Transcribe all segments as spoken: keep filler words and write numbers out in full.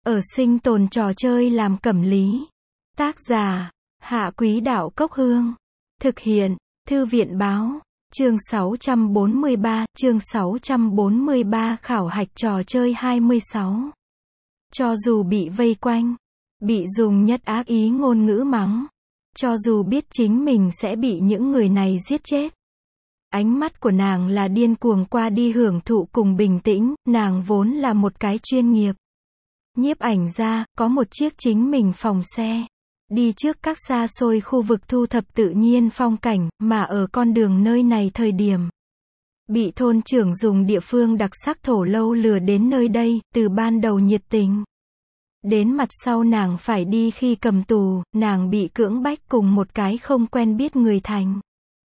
Ở sinh tồn trò chơi làm cẩm lý. Tác giả, Hạ Quý Đạo Cốc Hương. Thực hiện, Thư viện Báo. Chương sáu trăm bốn mươi ba, chương sáu trăm bốn mươi ba khảo hạch trò chơi hai mươi sáu. Cho dù bị vây quanh, bị dùng nhất ác ý ngôn ngữ mắng, cho dù biết chính mình sẽ bị những người này giết chết. Ánh mắt của nàng là điên cuồng qua đi hưởng thụ cùng bình tĩnh, nàng vốn là một cái chuyên nghiệp nhiếp ảnh gia, có một chiếc chính mình phòng xe. Đi trước các xa xôi khu vực thu thập tự nhiên phong cảnh, mà ở con đường nơi này thời điểm. Bị thôn trưởng dùng địa phương đặc sắc thổ lâu lừa đến nơi đây, từ ban đầu nhiệt tình. Đến mặt sau nàng phải đi khi cầm tù, nàng bị cưỡng bách cùng một cái không quen biết người thành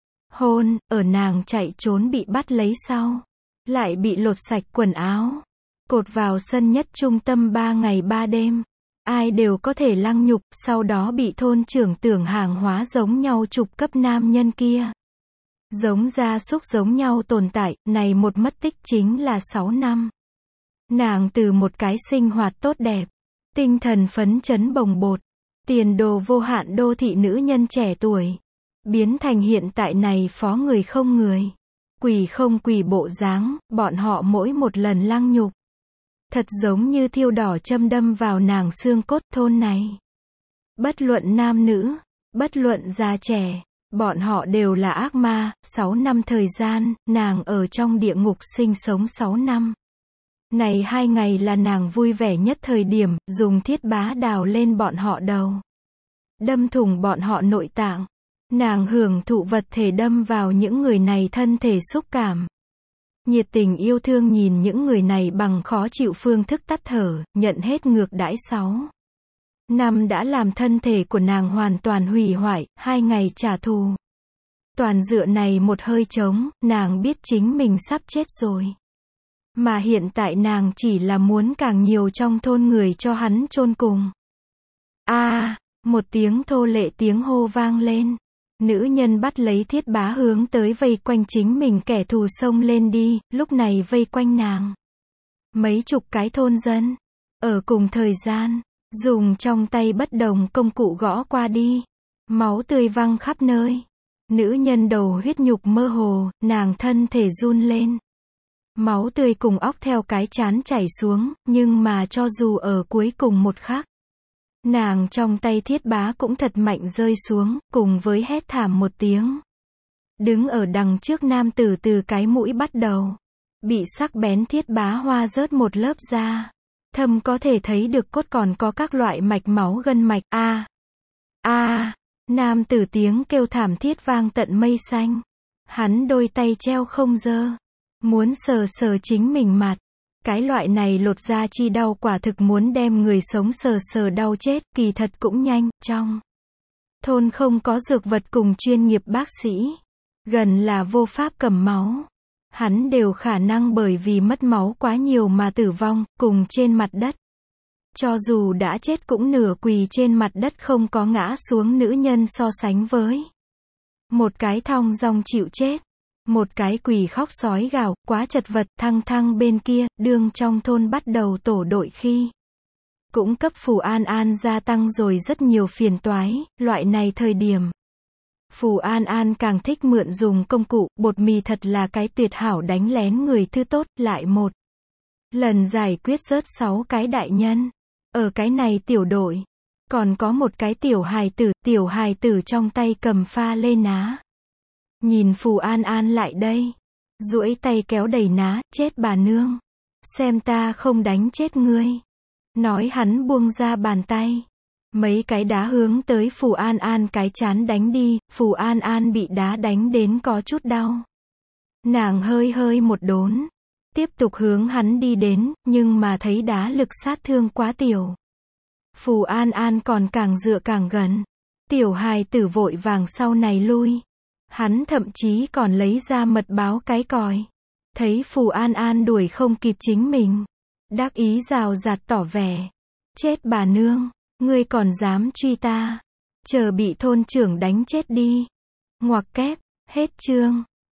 hôn, ở nàng chạy trốn bị bắt lấy sau. Lại bị lột sạch quần áo. Cột vào sân nhất trung tâm ba ngày ba đêm. Ai đều có thể lăng nhục, sau đó bị thôn trưởng tưởng hàng hóa giống nhau chụp cấp nam nhân kia. Giống gia súc giống nhau tồn tại, này một mất tích chính là sáu năm. Nàng từ một cái sinh hoạt tốt đẹp, tinh thần phấn chấn bồng bột, tiền đồ vô hạn đô thị nữ nhân trẻ tuổi, biến thành hiện tại này phó người không người, quỷ không quỷ bộ dáng, bọn họ mỗi một lần lăng nhục. Thật giống như thiêu đỏ châm đâm vào nàng xương cốt thôn này. Bất luận nam nữ, bất luận già trẻ, bọn họ đều là ác ma. Sáu năm thời gian, nàng ở trong địa ngục sinh sống sáu năm. Này hai ngày là nàng vui vẻ nhất thời điểm, dùng thiết bá đào lên bọn họ đầu. Đâm thủng bọn họ nội tạng. Nàng hưởng thụ vật thể đâm vào những người này thân thể xúc cảm. Nhiệt tình yêu thương nhìn những người này bằng khó chịu phương thức tắt thở, nhận hết ngược đãi sáu năm đã làm thân thể của nàng hoàn toàn hủy hoại, hai ngày trả thù. Toàn dựa này một hơi trống, nàng biết chính mình sắp chết rồi. Mà hiện tại nàng chỉ là muốn càng nhiều trong thôn người cho hắn chôn cùng. A, à, một tiếng thô lệ tiếng hô vang lên. Nữ nhân bắt lấy thiết bá hướng tới vây quanh chính mình kẻ thù xông lên đi, lúc này vây quanh nàng. Mấy chục cái thôn dân, ở cùng thời gian, dùng trong tay bất đồng công cụ gõ qua đi. Máu tươi văng khắp nơi. Nữ nhân đầu huyết nhục mơ hồ, nàng thân thể run lên. Máu tươi cùng óc theo cái trán chảy xuống, nhưng mà cho dù ở cuối cùng một khắc. Nàng trong tay thiết bá cũng thật mạnh rơi xuống, cùng với hét thảm một tiếng. Đứng ở đằng trước nam tử từ cái mũi bắt đầu. Bị sắc bén thiết bá hoa rớt một lớp da. Thâm có thể thấy được cốt còn có các loại mạch máu gân mạch. A, a, nam tử tiếng kêu thảm thiết vang tận mây xanh. Hắn đôi tay treo không dơ. Muốn sờ sờ chính mình mặt. Cái loại này lột da chi đau quả thực muốn đem người sống sờ sờ đau chết, kỳ thật cũng nhanh, trong thôn không có dược vật cùng chuyên nghiệp bác sĩ, gần là vô pháp cầm máu. Hắn đều khả năng bởi vì mất máu quá nhiều mà tử vong, cùng trên mặt đất. Cho dù đã chết cũng nửa quỳ trên mặt đất không có ngã xuống nữ nhân so sánh với. Một cái thong dong chịu chết. Một cái quỳ khóc sói gào, quá chật vật. Thăng thăng bên kia, đương trong thôn bắt đầu tổ đội khi. Cũng cấp Phù An An gia tăng rồi rất nhiều phiền toái, loại này thời điểm. Phù An An càng thích mượn dùng công cụ, bột mì thật là cái tuyệt hảo đánh lén người thứ tốt, lại một lần giải quyết rớt sáu cái đại nhân. Ở cái này tiểu đội, còn có một cái tiểu hài tử, tiểu hài tử trong tay cầm pha lê ná. Nhìn Phù An An lại đây, duỗi tay kéo đầy ná, chết bà nương. Xem ta không đánh chết ngươi. Nói hắn buông ra bàn tay. Mấy cái đá hướng tới Phù An An cái chán đánh đi, Phù An An bị đá đánh đến có chút đau. Nàng hơi hơi một đốn. Tiếp tục hướng hắn đi đến, nhưng mà thấy đá lực sát thương quá tiểu. Phù An An còn càng dựa càng gần. Tiểu hài tử vội vàng sau này lui. Hắn thậm chí còn lấy ra mật báo cái còi. Thấy Phù An An đuổi không kịp chính mình. Đắc ý rào rạt tỏ vẻ. Chết bà nương, ngươi còn dám truy ta. Chờ bị thôn trưởng đánh chết đi. Ngoặc kép, hết chương.